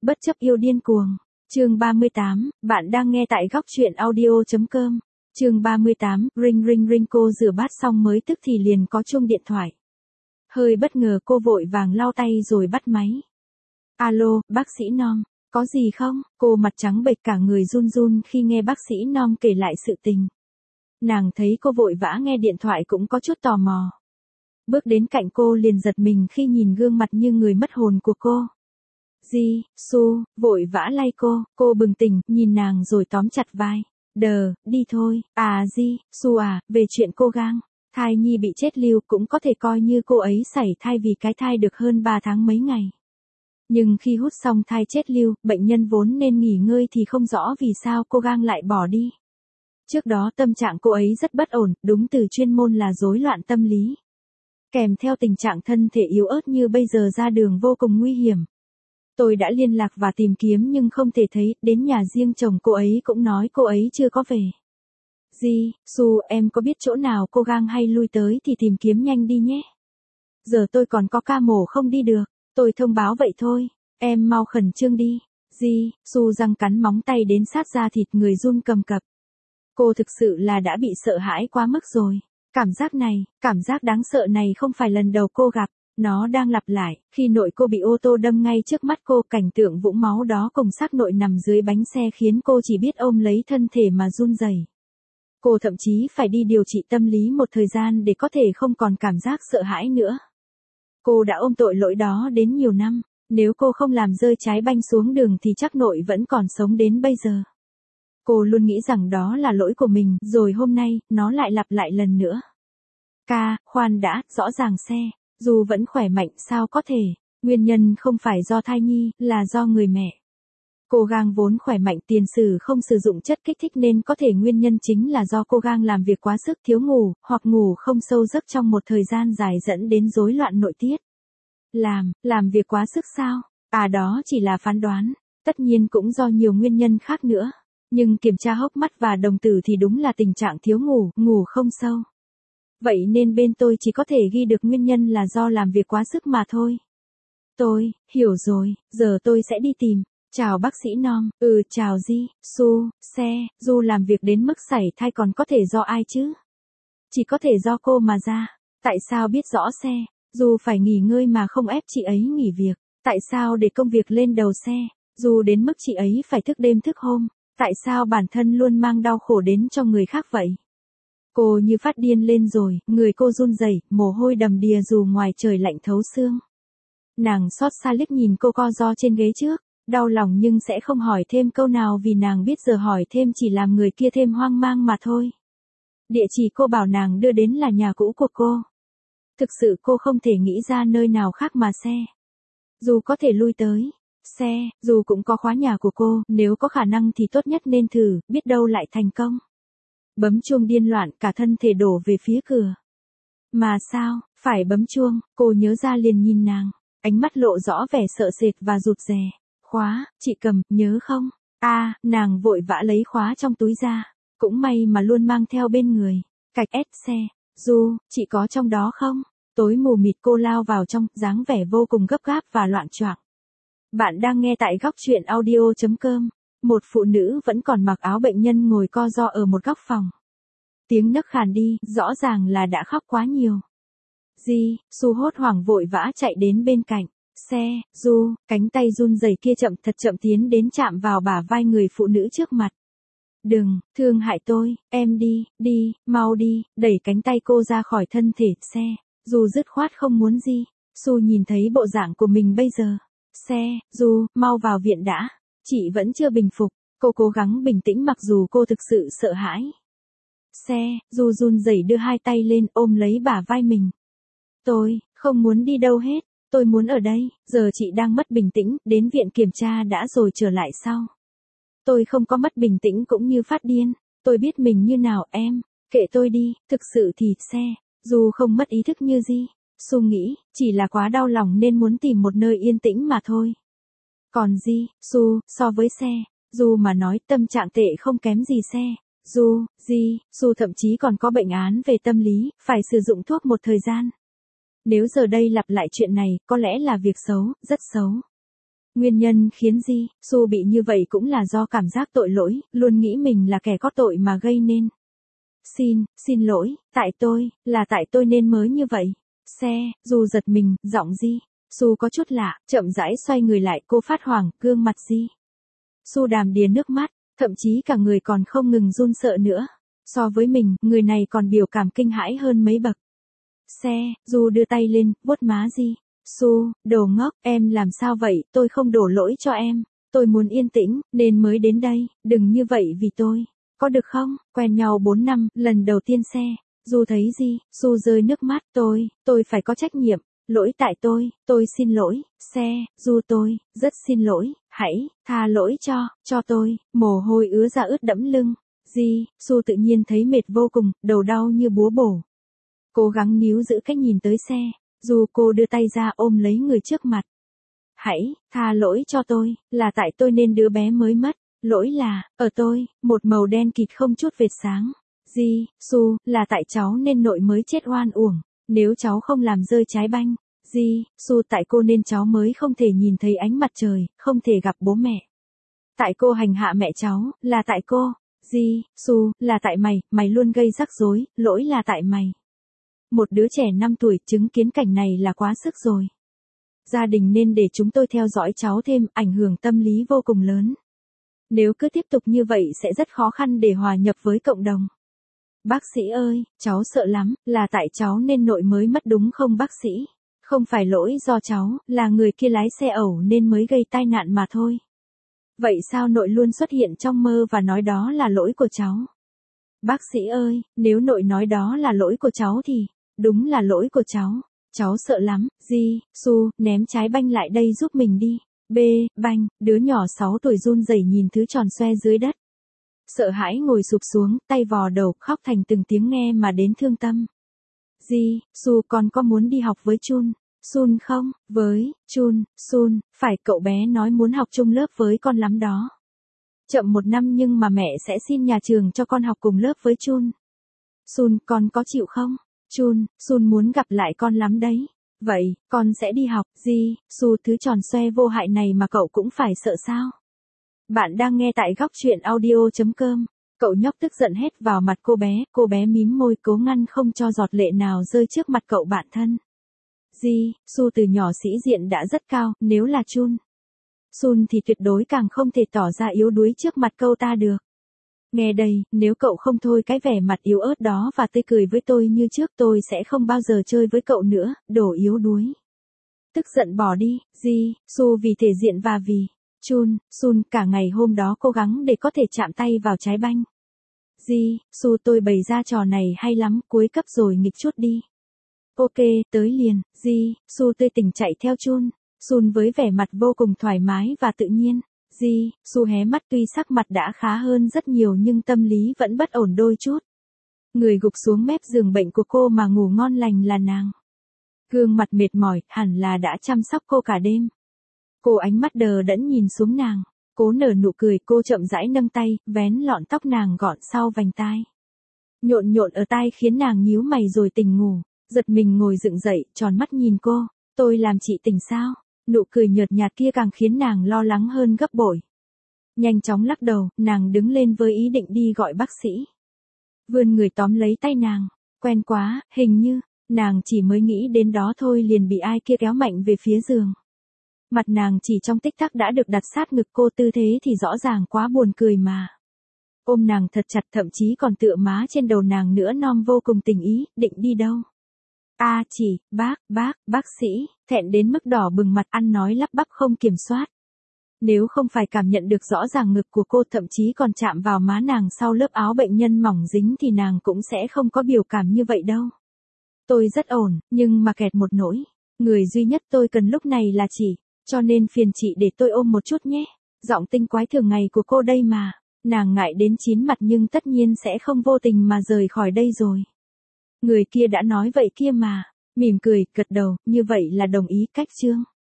Bất chấp yêu điên cuồng. Chương 38, bạn đang nghe tại góc truyện audio.com. Chương 38, ring ring ring, cô rửa bát xong mới tức thì liền có chuông điện thoại. Hơi bất ngờ cô vội vàng lau tay rồi bắt máy. Alo, bác sĩ Nom, có gì không? Cô mặt trắng bệch cả người run run khi nghe bác sĩ Nom kể lại sự tình. Nàng thấy cô vội vã nghe điện thoại cũng có chút tò mò. Bước đến cạnh cô liền giật mình khi nhìn gương mặt như người mất hồn của cô. Di, Su, vội vã lay cô bừng tỉnh, nhìn nàng rồi tóm chặt vai. Đi thôi, Di, Su về chuyện cô gang. Thai nhi bị chết lưu cũng có thể coi như cô ấy sảy thai vì cái thai được hơn 3 tháng mấy ngày. Nhưng khi hút xong thai chết lưu, bệnh nhân vốn nên nghỉ ngơi thì không rõ vì sao cô gang lại bỏ đi. Trước đó tâm trạng cô ấy rất bất ổn, đúng từ chuyên môn là rối loạn tâm lý. Kèm theo tình trạng thân thể yếu ớt như bây giờ ra đường vô cùng nguy hiểm. Tôi đã liên lạc và tìm kiếm nhưng không thể thấy, đến nhà riêng chồng cô ấy cũng nói cô ấy chưa có về. Di, Su, em có biết chỗ nào cô gang hay lui tới thì tìm kiếm nhanh đi nhé. Giờ tôi còn có ca mổ không đi được, tôi thông báo vậy thôi, em mau khẩn trương đi. Di, Su răng cắn móng tay đến sát da thịt người run cầm cập. Cô thực sự là đã bị sợ hãi quá mức rồi. Cảm giác đáng sợ này không phải lần đầu cô gặp. Nó đang lặp lại, khi nội cô bị ô tô đâm ngay trước mắt cô, cảnh tượng vũng máu đó cùng xác nội nằm dưới bánh xe khiến cô chỉ biết ôm lấy thân thể mà run rẩy. Cô thậm chí phải đi điều trị tâm lý một thời gian để có thể không còn cảm giác sợ hãi nữa. Cô đã ôm tội lỗi đó đến nhiều năm, nếu cô không làm rơi trái banh xuống đường thì chắc nội vẫn còn sống đến bây giờ. Cô luôn nghĩ rằng đó là lỗi của mình, rồi hôm nay, nó lại lặp lại lần nữa. Khoan đã, rõ ràng xe. Dù vẫn khỏe mạnh sao có thể, nguyên nhân không phải do thai nhi, là do người mẹ. Cô gang vốn khỏe mạnh, tiền sử không sử dụng chất kích thích nên có thể nguyên nhân chính là do cô gang làm việc quá sức, thiếu ngủ, hoặc ngủ không sâu giấc trong một thời gian dài dẫn đến rối loạn nội tiết. Làm việc quá sức sao? Đó chỉ là phán đoán, tất nhiên cũng do nhiều nguyên nhân khác nữa. Nhưng kiểm tra hốc mắt và đồng tử thì đúng là tình trạng thiếu ngủ, ngủ không sâu. Vậy nên bên tôi chỉ có thể ghi được nguyên nhân là do làm việc quá sức mà thôi. Tôi, hiểu rồi, giờ tôi sẽ đi tìm. Chào bác sĩ Nom, chào Di, Su, Du làm việc đến mức sảy thai còn có thể do ai chứ? Chỉ có thể do cô mà ra. Tại sao biết rõ Du phải nghỉ ngơi mà không ép chị ấy nghỉ việc? Tại sao để công việc lên đầu Du đến mức chị ấy phải thức đêm thức hôm? Tại sao bản thân luôn mang đau khổ đến cho người khác vậy? Cô như phát điên lên rồi, người cô run rẩy, mồ hôi đầm đìa dù ngoài trời lạnh thấu xương. Nàng xót xa liếc nhìn cô co ro trên ghế trước, đau lòng nhưng sẽ không hỏi thêm câu nào vì nàng biết giờ hỏi thêm chỉ làm người kia thêm hoang mang mà thôi. Địa chỉ cô bảo nàng đưa đến là nhà cũ của cô. Thực sự cô không thể nghĩ ra nơi nào khác mà Dù có thể lui tới. Dù cũng có khóa nhà của cô, nếu có khả năng thì tốt nhất nên thử, biết đâu lại thành công. Bấm chuông điên loạn, cả thân thể đổ về phía cửa. Mà sao, phải bấm chuông, cô nhớ ra liền nhìn nàng, ánh mắt lộ rõ vẻ sợ sệt và rụt rè. Khóa, chị cầm, nhớ không? Nàng vội vã lấy khóa trong túi ra, cũng may mà luôn mang theo bên người. Cạch Du, chị có trong đó không? Tối mù mịt cô lao vào trong, dáng vẻ vô cùng gấp gáp và loạng choạng. Bạn đang nghe tại góc truyện audio.com. Một phụ nữ vẫn còn mặc áo bệnh nhân ngồi co ro ở một góc phòng. Tiếng nấc khàn đi, rõ ràng là đã khóc quá nhiều. Di, Su hốt hoảng vội vã chạy đến bên cạnh. Du, cánh tay run rẩy kia thật chậm tiến đến chạm vào bả vai người phụ nữ trước mặt. Đừng, thương hại tôi, em đi, mau đi, đẩy cánh tay cô ra khỏi thân thể Du dứt khoát không muốn Di. Su nhìn thấy bộ dạng của mình bây giờ. Du, mau vào viện đã. Chị vẫn chưa bình phục, cô cố gắng bình tĩnh mặc dù cô thực sự sợ hãi. Du run rẩy đưa hai tay lên ôm lấy bả vai mình. Tôi, không muốn đi đâu hết, tôi muốn ở đây, giờ chị đang mất bình tĩnh, đến viện kiểm tra đã rồi trở lại sau. Tôi không có mất bình tĩnh cũng như phát điên, tôi biết mình như nào em, kệ tôi đi, thực sự thì Du không mất ý thức như Di. Su nghĩ, chỉ là quá đau lòng nên muốn tìm một nơi yên tĩnh mà thôi. Còn Di, Su, so với Du mà nói tâm trạng tệ không kém gì Di, Su thậm chí còn có bệnh án về tâm lý, phải sử dụng thuốc một thời gian. Nếu giờ đây lặp lại chuyện này, có lẽ là việc xấu, rất xấu. Nguyên nhân khiến Ji Su bị như vậy cũng là do cảm giác tội lỗi, luôn nghĩ mình là kẻ có tội mà gây nên. Xin lỗi, là tại tôi nên mới như vậy. Dù giật mình, giọng Ji Su có chút lạ, chậm rãi xoay người lại, cô phát hoảng, gương mặt Ji Su đàm đìa nước mắt, thậm chí cả người còn không ngừng run sợ nữa. So với mình, người này còn biểu cảm kinh hãi hơn mấy bậc. Du đưa tay lên, vuốt má Ji Su, đồ ngốc, em làm sao vậy, tôi không đổ lỗi cho em. Tôi muốn yên tĩnh, nên mới đến đây, đừng như vậy vì tôi. Có được không? Quen nhau 4 năm, lần đầu tiên Du thấy Ji Su rơi nước mắt, tôi phải có trách nhiệm. Lỗi tại tôi xin lỗi. Du tôi, rất xin lỗi, hãy, tha lỗi cho tôi, mồ hôi ứa ra ướt đẫm lưng. Ji Su tự nhiên thấy mệt vô cùng, đầu đau như búa bổ. Cố gắng níu giữ cách nhìn tới dù cô đưa tay ra ôm lấy người trước mặt. Hãy, tha lỗi cho tôi, là tại tôi nên đứa bé mới mất. Lỗi là, ở tôi, một màu đen kịt không chút vệt sáng. Ji Su, là tại cháu nên nội mới chết oan uổng. Nếu cháu không làm rơi trái banh. Ji Su, tại cô nên cháu mới không thể nhìn thấy ánh mặt trời, không thể gặp bố mẹ. Tại cô hành hạ mẹ cháu, là tại cô. Ji Su, là tại mày luôn gây rắc rối, lỗi là tại mày. Một đứa trẻ 5 tuổi chứng kiến cảnh này là quá sức rồi. Gia đình nên để chúng tôi theo dõi cháu thêm, ảnh hưởng tâm lý vô cùng lớn. Nếu cứ tiếp tục như vậy sẽ rất khó khăn để hòa nhập với cộng đồng. Bác sĩ ơi, cháu sợ lắm, là tại cháu nên nội mới mất đúng không bác sĩ? Không phải lỗi do cháu, là người kia lái xe ẩu nên mới gây tai nạn mà thôi. Vậy sao nội luôn xuất hiện trong mơ và nói đó là lỗi của cháu? Bác sĩ ơi, nếu nội nói đó là lỗi của cháu thì, đúng là lỗi của cháu. Cháu sợ lắm. Ji Su, ném trái banh lại đây giúp mình đi. Banh, đứa nhỏ 6 tuổi run rẩy nhìn thứ tròn xoe dưới đất. Sợ hãi ngồi sụp xuống, tay vò đầu, khóc thành từng tiếng nghe mà đến thương tâm. Ji Su, con có muốn đi học với Sun không? Với Sun, phải, cậu bé nói muốn học chung lớp với con lắm đó. Chậm 1 năm nhưng mà mẹ sẽ xin nhà trường cho con học cùng lớp với Sun, con có chịu không? Sun muốn gặp lại con lắm đấy. Vậy, con sẽ đi học. Ji Su, thứ tròn xoe vô hại này mà cậu cũng phải sợ sao? Bạn đang nghe tại góc truyện audio.com. Cậu nhóc tức giận hét vào mặt cô bé mím môi cố ngăn không cho giọt lệ nào rơi trước mặt cậu bạn thân. Ji Su từ nhỏ sĩ diện đã rất cao, nếu là Sun thì tuyệt đối càng không thể tỏ ra yếu đuối trước mặt cậu ta được. Nghe đây, nếu cậu không thôi cái vẻ mặt yếu ớt đó và tươi cười với tôi như trước tôi sẽ không bao giờ chơi với cậu nữa, đồ yếu đuối. Tức giận bỏ đi. Ji Su vì thể diện và vì Sun cả ngày hôm đó cố gắng để có thể chạm tay vào trái banh. Ji Su, tôi bày ra trò này hay lắm, cuối cấp rồi nghịch chút đi. Ok, tới liền. Ji Su tươi tỉnh chạy theo Sun với vẻ mặt vô cùng thoải mái và tự nhiên. Ji Su hé mắt, tuy sắc mặt đã khá hơn rất nhiều nhưng tâm lý vẫn bất ổn đôi chút. Người gục xuống mép giường bệnh của cô mà ngủ ngon lành là nàng. Gương mặt mệt mỏi, hẳn là đã chăm sóc cô cả đêm. Cô ánh mắt đờ đẫn nhìn xuống nàng. Cố nở nụ cười, cô chậm rãi nâng tay, vén lọn tóc nàng gọn sau vành tai. Nhộn ở tai khiến nàng nhíu mày rồi tỉnh ngủ. Giật mình ngồi dựng dậy, tròn mắt nhìn cô. Tôi làm chị tỉnh sao? Nụ cười nhợt nhạt kia càng khiến nàng lo lắng hơn gấp bội. Nhanh chóng lắc đầu, nàng đứng lên với ý định đi gọi bác sĩ. Vươn người tóm lấy tay nàng. Quen quá, hình như, nàng chỉ mới nghĩ đến đó thôi liền bị ai kia kéo mạnh về phía giường. Mặt nàng chỉ trong tích tắc đã được đặt sát ngực cô, tư thế thì rõ ràng quá buồn cười mà. Ôm nàng thật chặt, thậm chí còn tựa má trên đầu nàng nữa, non vô cùng tình ý. Định đi đâu? Chỉ, bác sĩ, thẹn đến mức đỏ bừng mặt, ăn nói lắp bắp không kiểm soát. Nếu không phải cảm nhận được rõ ràng ngực của cô, thậm chí còn chạm vào má nàng sau lớp áo bệnh nhân mỏng dính thì nàng cũng sẽ không có biểu cảm như vậy đâu. Tôi rất ổn, nhưng mà kẹt một nỗi. Người duy nhất tôi cần lúc này là chị, cho nên phiền chị để tôi ôm một chút nhé. Giọng tinh quái thường ngày của cô đây mà. Nàng ngại đến chín mặt nhưng tất nhiên sẽ không vô tình mà rời khỏi đây rồi. Người kia đã nói vậy kia mà. Mỉm cười, gật đầu, như vậy là đồng ý cách chương.